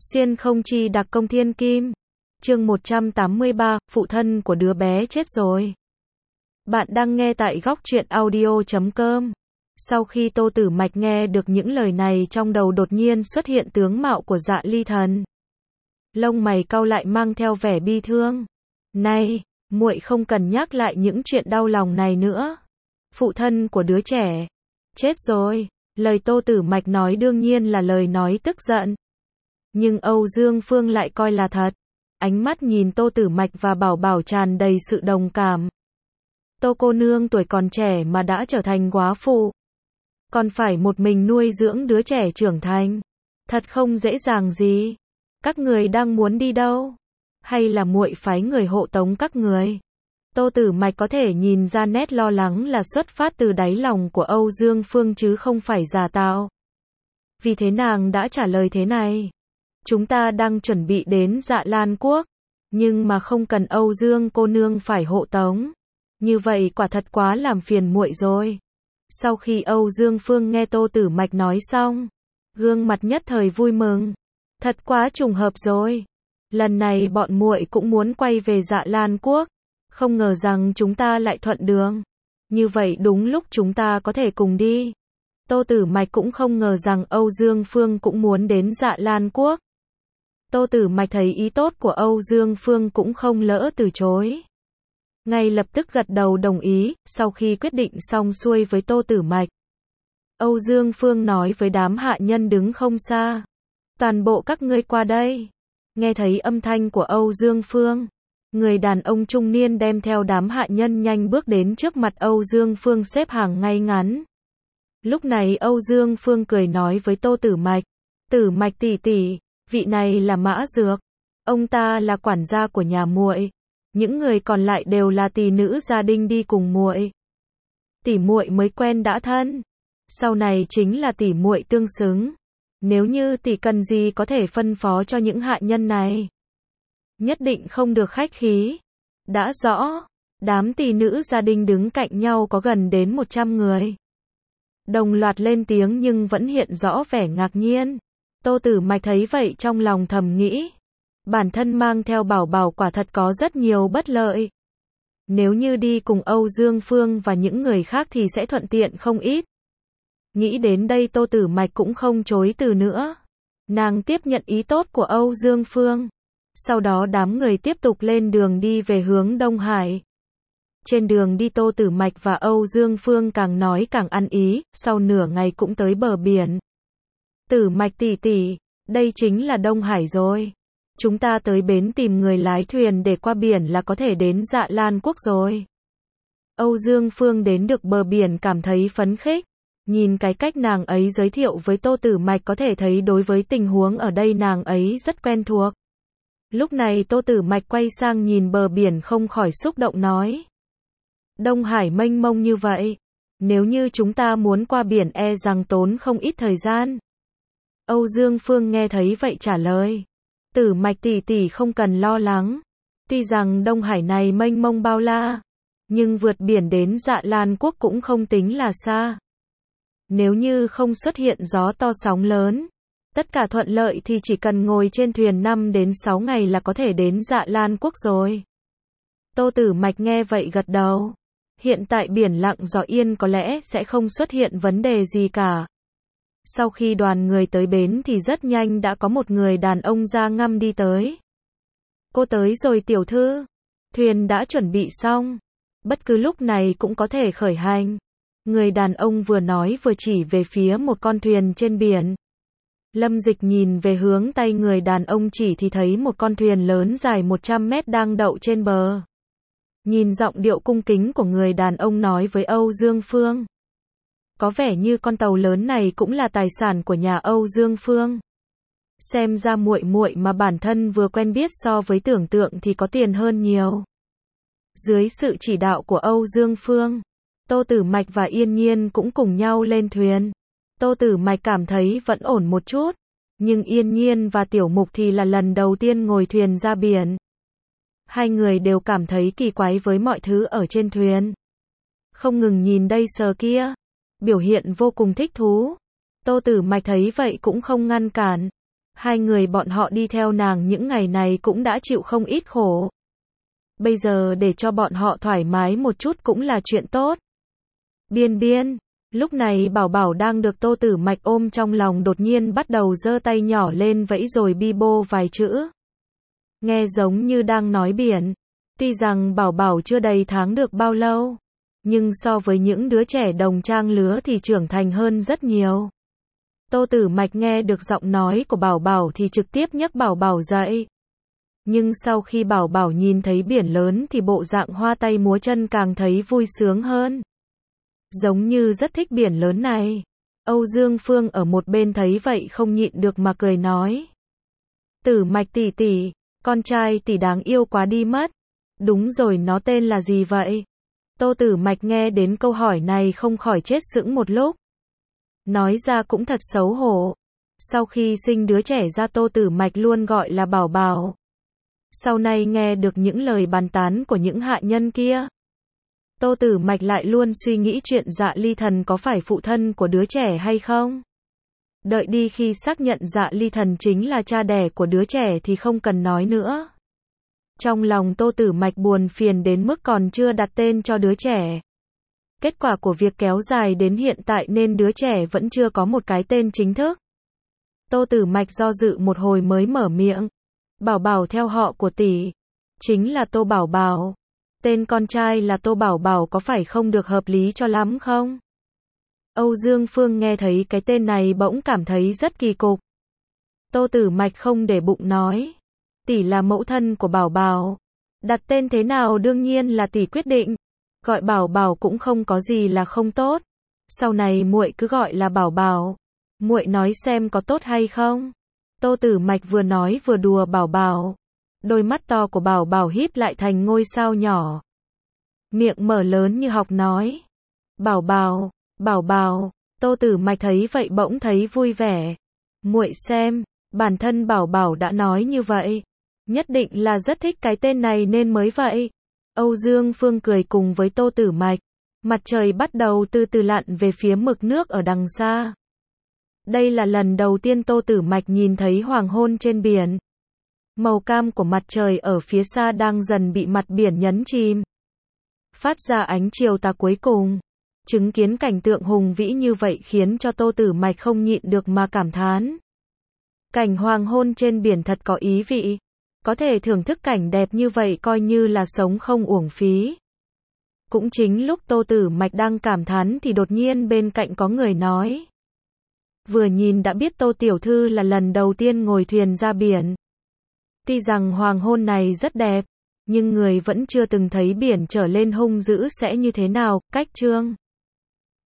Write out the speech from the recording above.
Xuyên không chi đặc công thiên kim. Chương 183, phụ thân của đứa bé chết rồi. Bạn đang nghe tại góc truyện audio.com. Sau khi Tô Tử Mạch nghe được những lời này, trong đầu đột nhiên xuất hiện tướng mạo của Dạ Ly Thần. Lông mày cau lại mang theo vẻ bi thương. Này, muội không cần nhắc lại những chuyện đau lòng này nữa. Phụ thân của đứa trẻ chết rồi. Lời Tô Tử Mạch nói đương nhiên là lời nói tức giận. Nhưng Âu Dương Phương lại coi là thật. Ánh mắt nhìn Tô Tử Mạch và Bảo Bảo tràn đầy sự đồng cảm. Tô cô nương tuổi còn trẻ mà đã trở thành góa phụ, còn phải một mình nuôi dưỡng đứa trẻ trưởng thành, thật không dễ dàng gì. Các người đang muốn đi đâu? Hay là muội phái người hộ tống các người? Tô Tử Mạch có thể nhìn ra nét lo lắng là xuất phát từ đáy lòng của Âu Dương Phương chứ không phải giả tạo. Vì thế nàng đã trả lời thế này. Chúng ta đang chuẩn bị đến Dạ Lan Quốc, nhưng mà không cần Âu Dương cô nương phải hộ tống. Như vậy quả thật quá làm phiền muội rồi. Sau khi Âu Dương Phương nghe Tô Tử Mạch nói xong, gương mặt nhất thời vui mừng. Thật quá trùng hợp rồi. Lần này bọn muội cũng muốn quay về Dạ Lan Quốc, không ngờ rằng chúng ta lại thuận đường. Như vậy đúng lúc chúng ta có thể cùng đi. Tô Tử Mạch cũng không ngờ rằng Âu Dương Phương cũng muốn đến Dạ Lan Quốc. Tô Tử Mạch thấy ý tốt của Âu Dương Phương cũng không lỡ từ chối. Ngay lập tức gật đầu đồng ý. Sau khi quyết định xong xuôi với Tô Tử Mạch, Âu Dương Phương nói với đám hạ nhân đứng không xa. Toàn bộ các ngươi qua đây. Nghe thấy âm thanh của Âu Dương Phương, người đàn ông trung niên đem theo đám hạ nhân nhanh bước đến trước mặt Âu Dương Phương xếp hàng ngay ngắn. Lúc này Âu Dương Phương cười nói với Tô Tử Mạch. Tử Mạch tỷ tỷ, vị này là Mã Dược. Ông ta là quản gia của nhà muội. Những người còn lại đều là tỷ nữ gia đình đi cùng muội. Tỷ muội mới quen đã thân. Sau này chính là tỷ muội tương xứng. Nếu như tỷ cần gì có thể phân phó cho những hạ nhân này. Nhất định không được khách khí. Đã rõ. Đám tỷ nữ gia đình đứng cạnh nhau có gần đến 100 người. Đồng loạt lên tiếng nhưng vẫn hiện rõ vẻ ngạc nhiên. Tô Tử Mạch thấy vậy trong lòng thầm nghĩ. Bản thân mang theo Bảo Bảo quả thật có rất nhiều bất lợi. Nếu như đi cùng Âu Dương Phương và những người khác thì sẽ thuận tiện không ít. Nghĩ đến đây Tô Tử Mạch cũng không chối từ nữa. Nàng tiếp nhận ý tốt của Âu Dương Phương. Sau đó đám người tiếp tục lên đường đi về hướng Đông Hải. Trên đường đi Tô Tử Mạch và Âu Dương Phương càng nói càng ăn ý, sau nửa ngày cũng tới bờ biển. Tử Mạch tỷ tỷ, đây chính là Đông Hải rồi. Chúng ta tới bến tìm người lái thuyền để qua biển là có thể đến Dạ Lan Quốc rồi. Âu Dương Phương đến được bờ biển cảm thấy phấn khích. Nhìn cái cách nàng ấy giới thiệu với Tô Tử Mạch có thể thấy đối với tình huống ở đây nàng ấy rất quen thuộc. Lúc này Tô Tử Mạch quay sang nhìn bờ biển không khỏi xúc động nói. Đông Hải mênh mông như vậy. Nếu như chúng ta muốn qua biển e rằng tốn không ít thời gian. Âu Dương Phương nghe thấy vậy trả lời. Tử Mạch tỷ tỷ không cần lo lắng. Tuy rằng Đông Hải này mênh mông bao la, nhưng vượt biển đến Dạ Lan Quốc cũng không tính là xa. Nếu như không xuất hiện gió to sóng lớn, tất cả thuận lợi thì chỉ cần ngồi trên thuyền 5 đến 6 ngày là có thể đến Dạ Lan Quốc rồi. Tô Tử Mạch nghe vậy gật đầu. Hiện tại biển lặng gió yên có lẽ sẽ không xuất hiện vấn đề gì cả. Sau khi đoàn người tới bến thì rất nhanh đã có một người đàn ông da ngăm đi tới. Cô tới rồi tiểu thư. Thuyền đã chuẩn bị xong. Bất cứ lúc này cũng có thể khởi hành. Người đàn ông vừa nói vừa chỉ về phía một con thuyền trên biển. Lâm Dịch nhìn về hướng tay người đàn ông chỉ thì thấy một con thuyền lớn dài 100 mét đang đậu trên bờ. Nhìn giọng điệu cung kính của người đàn ông nói với Âu Dương Phương. Có vẻ như con tàu lớn này cũng là tài sản của nhà Âu Dương Phương. Xem ra muội muội mà bản thân vừa quen biết so với tưởng tượng thì có tiền hơn nhiều. Dưới sự chỉ đạo của Âu Dương Phương, Tô Tử Mạch và Yên Nhiên cũng cùng nhau lên thuyền. Tô Tử Mạch cảm thấy vẫn ổn một chút, nhưng Yên Nhiên và Tiểu Mục thì là lần đầu tiên ngồi thuyền ra biển. Hai người đều cảm thấy kỳ quái với mọi thứ ở trên thuyền. Không ngừng nhìn đây sờ kia. Biểu hiện vô cùng thích thú. Tô Tử Mạch thấy vậy cũng không ngăn cản. Hai người bọn họ đi theo nàng những ngày này cũng đã chịu không ít khổ. Bây giờ để cho bọn họ thoải mái một chút cũng là chuyện tốt. Biên Biên, lúc này Bảo Bảo đang được Tô Tử Mạch ôm trong lòng đột nhiên bắt đầu giơ tay nhỏ lên vẫy rồi bi bô vài chữ. Nghe giống như đang nói biển. Tuy rằng Bảo Bảo chưa đầy tháng được bao lâu, nhưng so với những đứa trẻ đồng trang lứa thì trưởng thành hơn rất nhiều. Tô Tử Mạch nghe được giọng nói của Bảo Bảo thì trực tiếp nhấc Bảo Bảo dậy. Nhưng sau khi Bảo Bảo nhìn thấy biển lớn thì bộ dạng hoa tay múa chân càng thấy vui sướng hơn. Giống như rất thích biển lớn này. Âu Dương Phương ở một bên thấy vậy không nhịn được mà cười nói. Tử Mạch tỷ tỷ, con trai tỷ đáng yêu quá đi mất. Đúng rồi, nó tên là gì vậy? Tô Tử Mạch nghe đến câu hỏi này không khỏi chết sững một lúc. Nói ra cũng thật xấu hổ. Sau khi sinh đứa trẻ ra Tô Tử Mạch luôn gọi là Bảo Bảo. Sau này nghe được những lời bàn tán của những hạ nhân kia, Tô Tử Mạch lại luôn suy nghĩ chuyện Dạ Ly Thần có phải phụ thân của đứa trẻ hay không. Đợi đi khi xác nhận Dạ Ly Thần chính là cha đẻ của đứa trẻ thì không cần nói nữa. Trong lòng Tô Tử Mạch buồn phiền đến mức còn chưa đặt tên cho đứa trẻ. Kết quả của việc kéo dài đến hiện tại nên đứa trẻ vẫn chưa có một cái tên chính thức. Tô Tử Mạch do dự một hồi mới mở miệng. Bảo Bảo theo họ của tỷ, chính là Tô Bảo Bảo. Tên con trai là Tô Bảo Bảo có phải không được hợp lý cho lắm không? Âu Dương Phương nghe thấy cái tên này bỗng cảm thấy rất kỳ cục. Tô Tử Mạch không để bụng nói. Tỷ là mẫu thân của Bảo Bảo. Đặt tên thế nào đương nhiên là tỷ quyết định. Gọi Bảo Bảo cũng không có gì là không tốt. Sau này muội cứ gọi là Bảo Bảo. Muội nói xem có tốt hay không? Tô Tử Mạch vừa nói vừa đùa Bảo Bảo. Đôi mắt to của Bảo Bảo híp lại thành ngôi sao nhỏ. Miệng mở lớn như học nói. Bảo Bảo, Bảo Bảo. Tô Tử Mạch thấy vậy bỗng thấy vui vẻ. Muội xem, bản thân Bảo Bảo đã nói như vậy. Nhất định là rất thích cái tên này nên mới vậy. Âu Dương Phương cười cùng với Tô Tử Mạch. Mặt trời bắt đầu từ từ lặn về phía mực nước ở đằng xa. Đây là lần đầu tiên Tô Tử Mạch nhìn thấy hoàng hôn trên biển. Màu cam của mặt trời ở phía xa đang dần bị mặt biển nhấn chìm. Phát ra ánh chiều tà cuối cùng. Chứng kiến cảnh tượng hùng vĩ như vậy khiến cho Tô Tử Mạch không nhịn được mà cảm thán. Cảnh hoàng hôn trên biển thật có ý vị. Có thể thưởng thức cảnh đẹp như vậy coi như là sống không uổng phí. Cũng chính lúc Tô Tử Mạch đang cảm thán thì đột nhiên bên cạnh có người nói. Vừa nhìn đã biết Tô Tiểu Thư là lần đầu tiên ngồi thuyền ra biển. Tuy rằng hoàng hôn này rất đẹp, nhưng người vẫn chưa từng thấy biển trở lên hung dữ sẽ như thế nào. Cách chương